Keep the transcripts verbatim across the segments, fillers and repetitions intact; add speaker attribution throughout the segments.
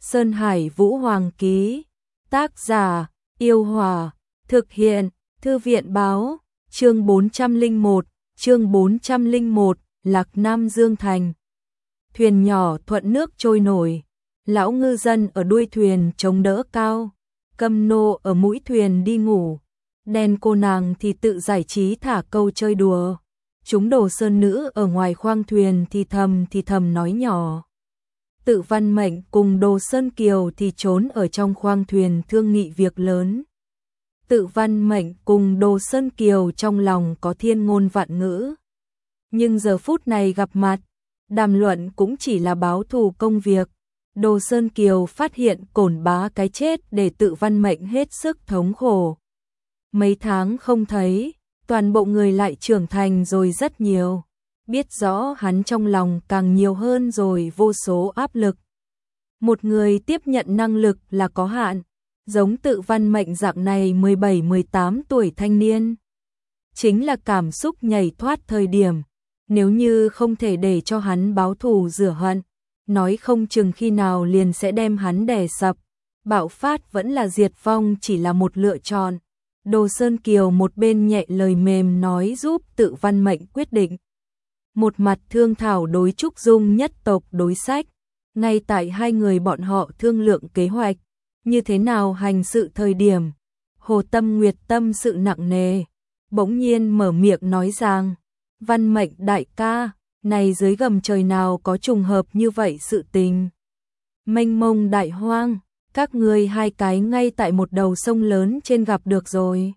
Speaker 1: Sơn Hải Vũ Hoàng ký. Tác giả, Yêu Hòa. Thực hiện, Thư viện báo. Chương bốn trăm lẻ một, chương bốn trăm lẻ một, Lạc Nam Dương Thành. Thuyền nhỏ thuận nước trôi nổi. Lão ngư dân ở đuôi thuyền chống đỡ cao. Cầm nô ở mũi thuyền đi ngủ. Đen cô nàng thì tự giải trí thả câu chơi đùa. Chúng đồ sơn nữ ở ngoài khoang thuyền thì thầm thì thầm nói nhỏ. Tự Văn Mệnh cùng Đồ Sơn Kiều thì trốn ở trong khoang thuyền thương nghị việc lớn. Tự Văn Mệnh cùng Đồ Sơn Kiều trong lòng có thiên ngôn vạn ngữ. Nhưng giờ phút này gặp mặt, đàm luận cũng chỉ là báo thù công việc. Đồ Sơn Kiều phát hiện Cổn Bá cái chết để Tự Văn Mệnh hết sức thống khổ. Mấy tháng không thấy, toàn bộ người lại trưởng thành rồi rất nhiều. Biết rõ hắn trong lòng càng nhiều hơn rồi vô số áp lực. Một người tiếp nhận năng lực là có hạn, giống Tự Văn Mệnh dạng này mười bảy mười tám tuổi thanh niên. Chính là cảm xúc nhảy thoát thời điểm, nếu như không thể để cho hắn báo thù rửa hận, nói không chừng khi nào liền sẽ đem hắn đè sập. Bạo phát vẫn là diệt vong chỉ là một lựa chọn. Đồ Sơn Kiều một bên nhẹ lời mềm nói giúp Tự Văn Mệnh quyết định. Một mặt thương thảo đối Trúc Dung nhất tộc đối sách, ngay tại hai người bọn họ thương lượng kế hoạch, như thế nào hành sự thời điểm. Hồ Tâm Nguyệt tâm sự nặng nề, bỗng nhiên mở miệng nói rằng, Văn Mệnh đại ca, này dưới gầm trời nào có trùng hợp như vậy sự tình. Mênh mông đại hoang, các người hai cái ngay tại một đầu sông lớn trên gặp được rồi.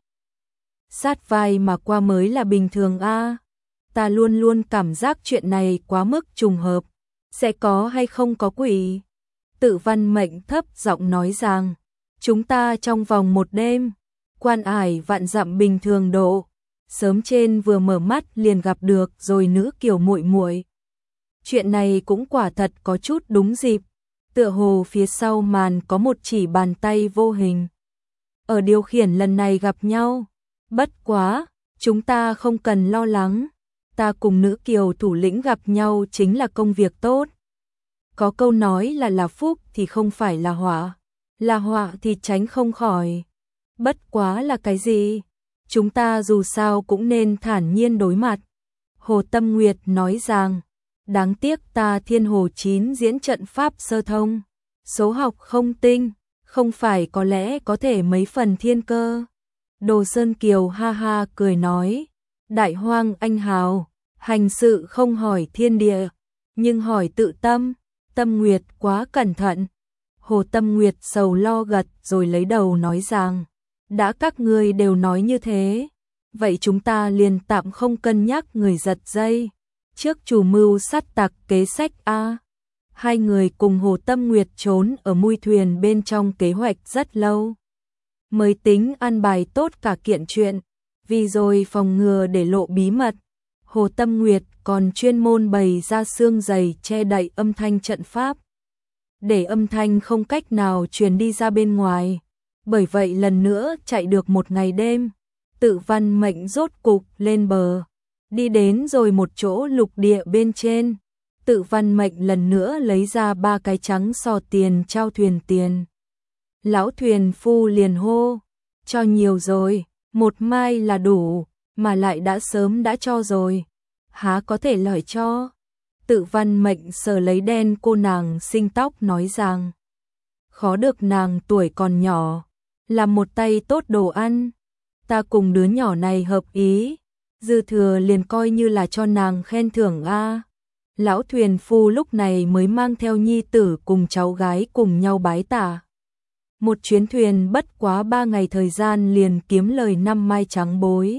Speaker 1: Sát vai mà qua mới là bình thường a. Ta luôn luôn cảm giác chuyện này quá mức trùng hợp, sẽ có hay không có quỷ. Tự Văn Mệnh thấp giọng nói rằng, chúng ta trong vòng một đêm, quan ải vạn dặm bình thường độ, sớm trên vừa mở mắt liền gặp được rồi nữ Kiều muội muội. Chuyện này cũng quả thật có chút đúng dịp, tựa hồ phía sau màn có một chỉ bàn tay vô hình. Ở điều khiển lần này gặp nhau, bất quá, chúng ta không cần lo lắng. Ta cùng nữ Kiều thủ lĩnh gặp nhau chính là công việc tốt. Có câu nói là là phúc thì không phải là họa, là họa thì tránh không khỏi. Bất quá là cái gì? Chúng ta dù sao cũng nên thản nhiên đối mặt. Hồ Tâm Nguyệt nói rằng, đáng tiếc ta Thiên Hồ chín diễn trận pháp sơ thông, số học không tinh, không phải có lẽ có thể mấy phần thiên cơ. Đồ Sơn Kiều ha ha cười nói, đại hoang anh hào, hành sự không hỏi thiên địa, nhưng hỏi tự tâm. Tâm Nguyệt quá cẩn thận. Hồ Tâm Nguyệt sầu lo gật rồi lấy đầu nói rằng, đã các ngươi đều nói như thế, vậy chúng ta liền tạm không cân nhắc người giật dây. Trước chủ mưu sát tặc kế sách a. Hai người cùng Hồ Tâm Nguyệt trốn ở mui thuyền bên trong kế hoạch rất lâu, mới tính an bài tốt cả kiện chuyện, vì rồi phòng ngừa để lộ bí mật. Hồ Tâm Nguyệt còn chuyên môn bày ra xương dày che đậy âm thanh trận pháp, để âm thanh không cách nào truyền đi ra bên ngoài. Bởi vậy lần nữa chạy được một ngày đêm, Tự Văn Mệnh rốt cục lên bờ, đi đến rồi một chỗ lục địa bên trên. Tự Văn Mệnh lần nữa lấy ra ba cái trắng sò tiền trao thuyền tiền. Lão thuyền phu liền hô, cho nhiều rồi, một mai là đủ, mà lại đã sớm đã cho rồi, há có thể lời cho. Tự Văn Mệnh sờ lấy đen cô nàng xinh tóc nói rằng, khó được nàng tuổi còn nhỏ, làm một tay tốt đồ ăn, ta cùng đứa nhỏ này hợp ý, dư thừa liền coi như là cho nàng khen thưởng a. Lão thuyền phu lúc này mới mang theo nhi tử cùng cháu gái cùng nhau bái tả. Một chuyến thuyền bất quá ba ngày thời gian liền kiếm lời năm mai trắng bối.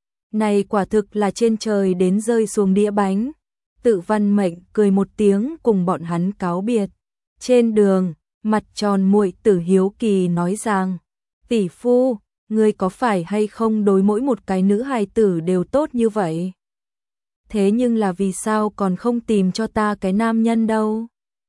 Speaker 1: Này quả thực là trên trời đến rơi xuống đĩa bánh. Tự Văn Mệnh cười một tiếng cùng bọn hắn cáo biệt. Trên đường, mặt tròn muội tử hiếu kỳ nói rằng, tỷ phu, ngươi có phải hay không đối mỗi một cái nữ hài tử đều tốt như vậy? Thế nhưng là vì sao còn không tìm cho ta cái nam nhân đâu?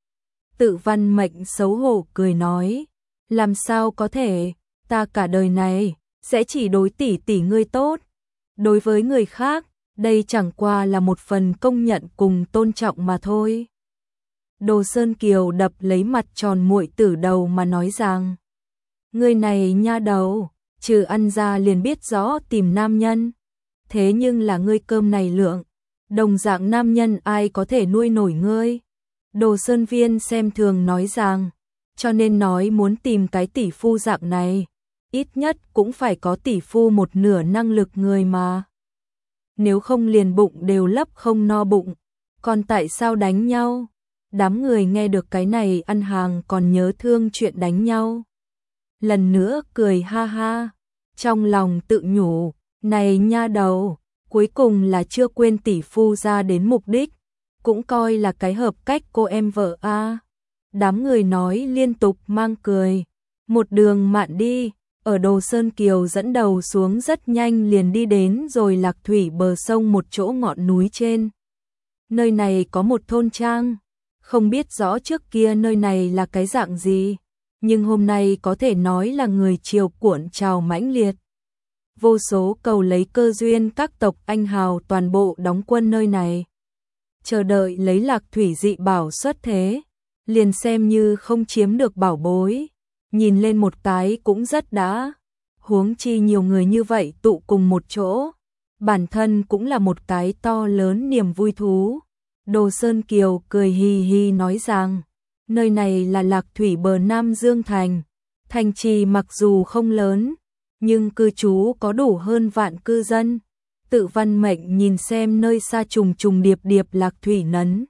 Speaker 1: Tự Văn Mệnh xấu hổ cười nói, làm sao có thể, ta cả đời này sẽ chỉ đối tỷ tỷ ngươi tốt. Đối với người khác, đây chẳng qua là một phần công nhận cùng tôn trọng mà thôi. Đồ Sơn Kiều đập lấy mặt tròn muội tử đầu mà nói rằng, người này nha đầu, trừ ăn ra liền biết rõ tìm nam nhân. Thế nhưng là ngươi cơm này lượng, đồng dạng nam nhân ai có thể nuôi nổi ngươi. Đồ Sơn Viên xem thường nói rằng, cho nên nói muốn tìm cái tỷ phu dạng này, ít nhất cũng phải có tỷ phu một nửa năng lực người mà. Nếu không liền bụng đều lấp không no bụng, còn tại sao đánh nhau? Đám người nghe được cái này ăn hàng còn nhớ thương chuyện đánh nhau. Lần nữa cười ha ha, trong lòng tự nhủ, này nha đầu, cuối cùng là chưa quên tỷ phu ra đến mục đích, cũng coi là cái hợp cách cô em vợ a. À. Đám người nói liên tục mang cười, một đường mạn đi, ở Đồ Sơn Kiều dẫn đầu xuống rất nhanh liền đi đến rồi Lạc Thủy bờ sông một chỗ ngọn núi trên. Nơi này có một thôn trang, không biết rõ trước kia nơi này là cái dạng gì, nhưng hôm nay có thể nói là người triều cuộn trào mãnh liệt. Vô số cầu lấy cơ duyên các tộc anh hào toàn bộ đóng quân nơi này, chờ đợi lấy Lạc Thủy dị bảo xuất thế, liền xem như không chiếm được bảo bối, nhìn lên một cái cũng rất đã, huống chi nhiều người như vậy tụ cùng một chỗ, bản thân cũng là một cái to lớn niềm vui thú. Đồ Sơn Kiều cười hì hì nói rằng, nơi này là Lạc Thủy bờ Nam Dương Thành, thành trì mặc dù không lớn, nhưng cư trú có đủ hơn vạn cư dân. Tự Văn Mệnh nhìn xem nơi xa trùng trùng điệp điệp Lạc Thủy nấn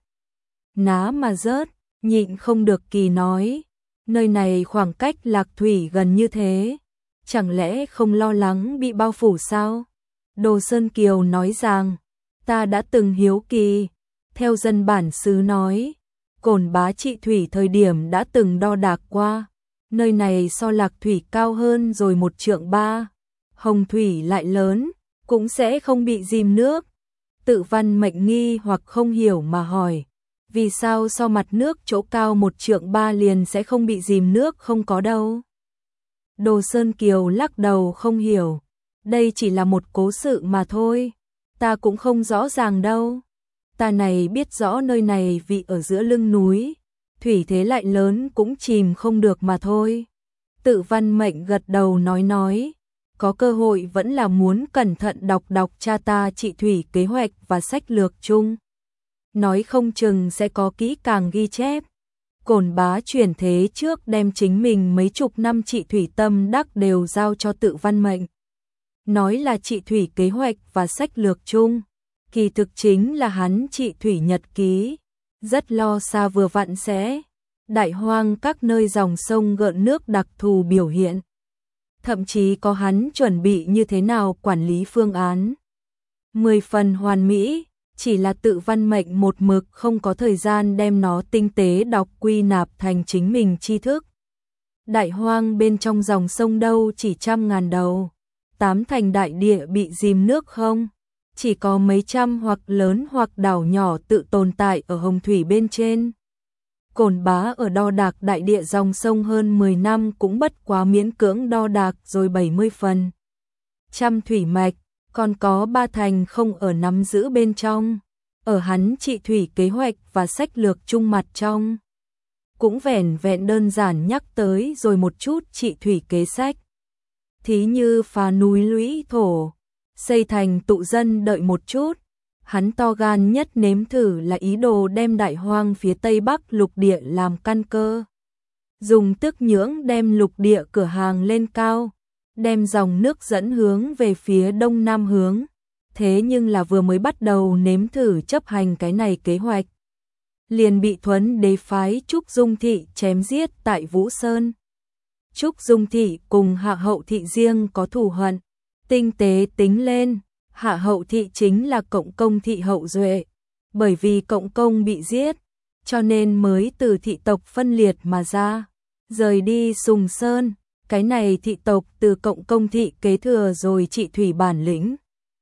Speaker 1: ná mà rớt, nhịn không được kỳ nói, nơi này khoảng cách Lạc Thủy gần như thế, chẳng lẽ không lo lắng bị bao phủ sao? Đồ Sơn Kiều nói rằng, ta đã từng hiếu kỳ, theo dân bản xứ nói, Cổn Bá trị thủy thời điểm đã từng đo đạc qua, nơi này so Lạc Thủy cao hơn rồi một trượng ba, hồng thủy lại lớn, cũng sẽ không bị dìm nước. Tự Văn Mệnh nghi hoặc không hiểu mà hỏi, vì sao so mặt nước chỗ cao một trượng ba liền sẽ không bị dìm nước không có đâu? Đồ Sơn Kiều lắc đầu không hiểu, đây chỉ là một cố sự mà thôi, ta cũng không rõ ràng đâu. Ta này biết rõ nơi này vì ở giữa lưng núi, thủy thế lại lớn cũng chìm không được mà thôi. Tự Văn Mệnh gật đầu nói nói, có cơ hội vẫn là muốn cẩn thận đọc đọc cha ta trị thủy kế hoạch và sách lược chung. Nói không chừng sẽ có kỹ càng ghi chép. Cổn Bá chuyển thế trước đem chính mình mấy chục năm trị thủy tâm đắc đều giao cho Tự Văn Mệnh. Nói là trị thủy kế hoạch và sách lược chung, kỳ thực chính là hắn trị thủy nhật ký, rất lo xa vừa vặn sẽ đại hoang các nơi dòng sông gợn nước đặc thù biểu hiện. Thậm chí có hắn chuẩn bị như thế nào quản lý phương án. Mười phần hoàn mỹ, chỉ là Tự Văn Mệnh một mực không có thời gian đem nó tinh tế đọc quy nạp thành chính mình tri thức. Đại hoang bên trong dòng sông đâu chỉ trăm ngàn đầu, tám thành đại địa bị dìm nước không? Chỉ có mấy trăm hoặc lớn hoặc đảo nhỏ tự tồn tại ở hồng thủy bên trên. Cổn Bá ở đo đạc đại địa dòng sông hơn mười năm cũng bất quá miễn cưỡng đo đạc rồi bảy mươi phần. Trăm thủy mạch, còn có ba thành không ở nắm giữ bên trong, ở hắn trị thủy kế hoạch và sách lược chung mặt trong. Cũng vẻn vẹn đơn giản nhắc tới rồi một chút trị thủy kế sách. Thí như phá núi lũy thổ, xây thành tụ dân đợi một chút. Hắn to gan nhất nếm thử là ý đồ đem đại hoang phía tây bắc lục địa làm căn cơ. Dùng tức nhưỡng đem lục địa cửa hàng lên cao, đem dòng nước dẫn hướng về phía đông nam hướng. Thế nhưng là vừa mới bắt đầu nếm thử chấp hành cái này kế hoạch, liền bị Thuấn Đế phái Trúc Dung Thị chém giết tại Vũ Sơn. Trúc Dung Thị cùng Hạ Hậu Thị riêng có thù hận, tinh tế tính lên, Hạ Hậu Thị chính là Cộng Công Thị hậu duệ, bởi vì Cộng Công bị giết, cho nên mới từ thị tộc phân liệt mà ra, rời đi Sùng Sơn, cái này thị tộc từ Cộng Công Thị kế thừa rồi trị thủy bản lĩnh.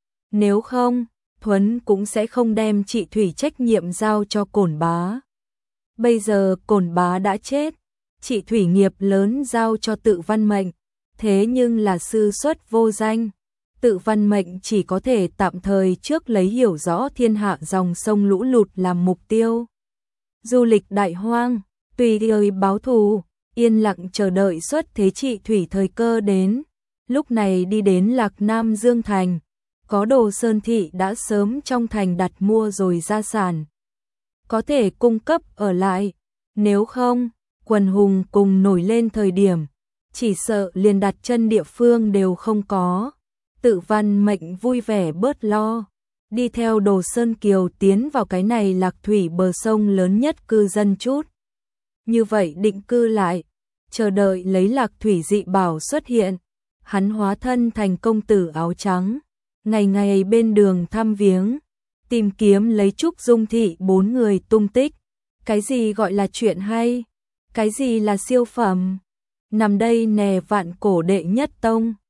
Speaker 1: Nếu không, Thuấn cũng sẽ không đem trị thủy trách nhiệm giao cho Cổn Bá. Bây giờ Cổn Bá đã chết, trị thủy nghiệp lớn giao cho Tự Văn Mệnh, thế nhưng là sư xuất vô danh. Tự Văn Mệnh chỉ có thể tạm thời trước lấy hiểu rõ thiên hạ dòng sông lũ lụt làm mục tiêu. Du lịch đại hoang, tùy thời báo thù, yên lặng chờ đợi xuất thế trị thủy thời cơ đến. Lúc này đi đến Lạc Nam Dương Thành, có Đồ Sơn Thị đã sớm trong thành đặt mua rồi gia sản. Có thể cung cấp ở lại, nếu không, quần hùng cùng nổi lên thời điểm, chỉ sợ liền đặt chân địa phương đều không có. Tự Văn Mệnh vui vẻ bớt lo, đi theo Đồ Sơn Kiều tiến vào cái này Lạc Thủy bờ sông lớn nhất cư dân chút. Như vậy định cư lại, chờ đợi lấy Lạc Thủy dị bảo xuất hiện. Hắn hóa thân thành công tử áo trắng, ngày ngày bên đường thăm viếng, tìm kiếm lấy Trúc Dung Thị bốn người tung tích. Cái gì gọi là chuyện hay? Cái gì là siêu phẩm? Nằm đây nè Vạn Cổ đệ nhất tông.